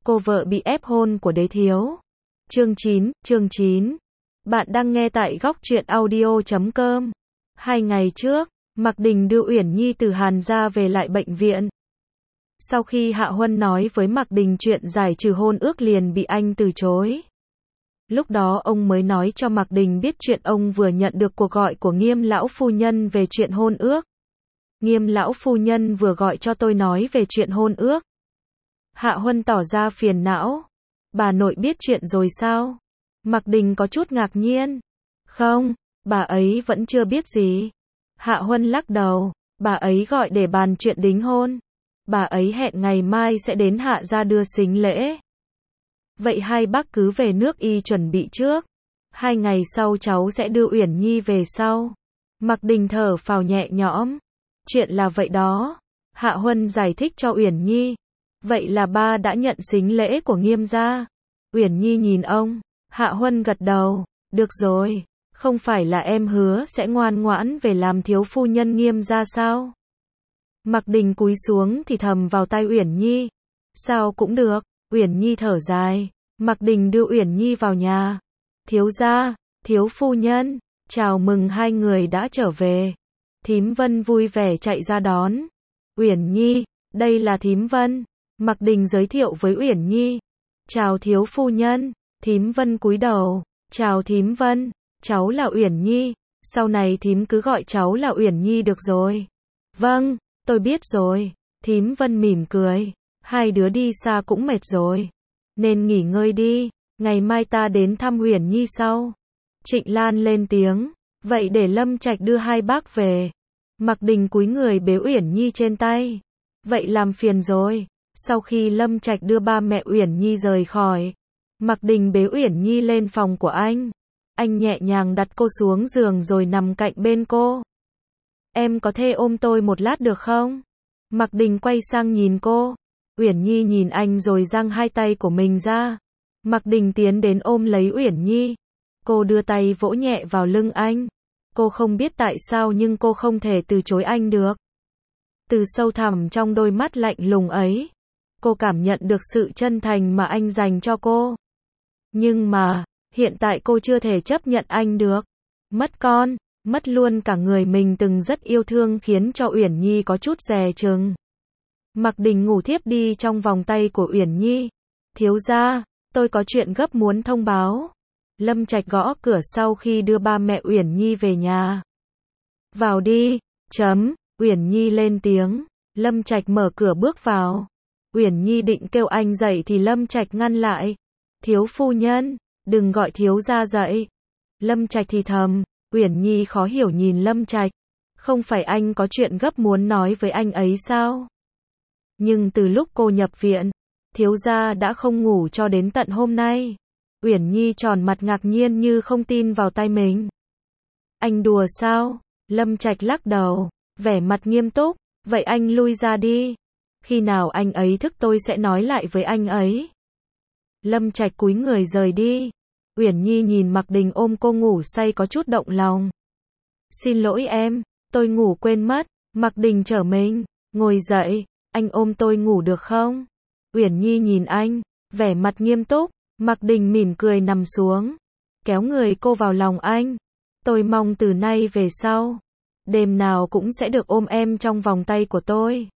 cô vợ bị ép hôn của đế thiếu. Chương 9. Bạn đang nghe tại góc truyện audio.com. 2 ngày trước, Mạc Đình đưa Uyển Nhi từ Hàn gia về lại bệnh viện. Sau khi Hạ Huân nói với Mạc Đình chuyện giải trừ hôn ước liền bị anh từ chối. Lúc đó ông mới nói cho Mạc Đình biết chuyện ông vừa nhận được cuộc gọi của Nghiêm lão phu nhân về chuyện hôn ước. Nghiêm lão phu nhân vừa gọi cho tôi nói về chuyện hôn ước. Hạ Huân tỏ ra phiền não. Bà nội biết chuyện rồi sao? Mạc Đình có chút ngạc nhiên. Không, bà ấy vẫn chưa biết gì. Hạ Huân lắc đầu. Bà ấy gọi để bàn chuyện đính hôn. Bà ấy hẹn ngày mai sẽ đến Hạ gia đưa sính lễ. Vậy hai bác cứ về nước y chuẩn bị trước. 2 ngày sau cháu sẽ đưa Uyển Nhi về sau. Mạc Đình thở phào nhẹ nhõm. Chuyện là vậy đó. Hạ Huân giải thích cho Uyển Nhi. Vậy là ba đã nhận sính lễ của Nghiêm gia. Uyển Nhi nhìn ông. Hạ Huân gật đầu. Được rồi. Không phải là em hứa sẽ ngoan ngoãn về làm thiếu phu nhân Nghiêm gia sao? Mạc Đình cúi xuống thì thầm vào tai Uyển Nhi. Sao cũng được. Uyển Nhi thở dài. Mạc Đình đưa Uyển Nhi vào nhà. Thiếu gia, thiếu phu nhân, chào mừng hai người đã trở về. Thím Vân vui vẻ chạy ra đón. Uyển Nhi, đây là thím Vân. Mạc Đình giới thiệu với Uyển Nhi. Chào thiếu phu nhân. Thím Vân cúi đầu. Chào thím Vân, cháu là Uyển Nhi. Sau này thím cứ gọi cháu là Uyển Nhi được rồi. Vâng, tôi biết rồi. Thím Vân mỉm cười. Hai đứa đi xa cũng mệt rồi. Nên nghỉ ngơi đi. Ngày mai ta đến thăm Uyển Nhi sau. Trịnh Lan lên tiếng. Vậy để Lâm Trạch đưa hai bác về. Mạc Đình cúi người bế Uyển Nhi trên tay. Vậy làm phiền rồi. Sau khi Lâm Trạch đưa ba mẹ Uyển Nhi rời khỏi, Mạc Đình bế Uyển Nhi lên phòng của anh. Anh nhẹ nhàng đặt cô xuống giường rồi nằm cạnh bên cô. Em có thể ôm tôi một lát được không? Mạc Đình quay sang nhìn cô. Uyển Nhi nhìn anh rồi giang hai tay của mình ra. Mạc Đình tiến đến ôm lấy Uyển Nhi. Cô đưa tay vỗ nhẹ vào lưng anh. Cô không biết tại sao nhưng cô không thể từ chối anh được. Từ sâu thẳm trong đôi mắt lạnh lùng ấy, cô cảm nhận được sự chân thành mà anh dành cho cô. Nhưng mà, hiện tại cô chưa thể chấp nhận anh được. Mất con, mất luôn cả người mình từng rất yêu thương khiến cho Uyển Nhi có chút dè chừng. Mạc Đình ngủ thiếp đi trong vòng tay của Uyển Nhi. Thiếu gia, tôi có chuyện gấp muốn thông báo. Lâm Trạch gõ cửa sau khi đưa ba mẹ Uyển Nhi về nhà. Vào đi. Uyển Nhi lên tiếng. Lâm Trạch mở cửa bước vào. Uyển Nhi định kêu anh dậy thì Lâm Trạch ngăn lại. Thiếu phu nhân, đừng gọi thiếu gia dậy. Lâm Trạch thì thầm. Uyển Nhi khó hiểu nhìn Lâm Trạch. Không phải anh có chuyện gấp muốn nói với anh ấy sao? Nhưng từ lúc cô nhập viện, thiếu gia đã không ngủ cho đến tận hôm nay. Uyển Nhi tròn mặt ngạc nhiên như không tin vào tai mình. Anh đùa sao? Lâm Trạch lắc đầu, vẻ mặt nghiêm túc. Vậy anh lui ra đi. Khi nào anh ấy thức tôi sẽ nói lại với anh ấy. Lâm Trạch cúi người rời đi. Uyển Nhi nhìn Mạc Đình ôm cô ngủ say có chút động lòng. Xin lỗi em, tôi ngủ quên mất. Mạc Đình trở mình, ngồi dậy, anh ôm tôi ngủ được không? Uyển Nhi nhìn anh, vẻ mặt nghiêm túc. Mạc Đình mỉm cười nằm xuống, kéo người cô vào lòng anh. Tôi mong từ nay về sau, đêm nào cũng sẽ được ôm em trong vòng tay của tôi.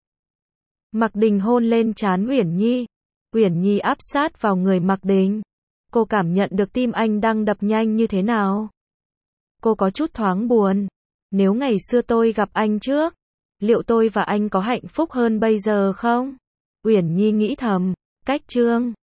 Mạc Đình hôn lên trán Uyển Nhi. Uyển Nhi áp sát vào người Mạc Đình. Cô cảm nhận được tim anh đang đập nhanh như thế nào. Cô có chút thoáng buồn. Nếu ngày xưa tôi gặp anh trước, liệu tôi và anh có hạnh phúc hơn bây giờ không? Uyển Nhi nghĩ thầm. Cách chương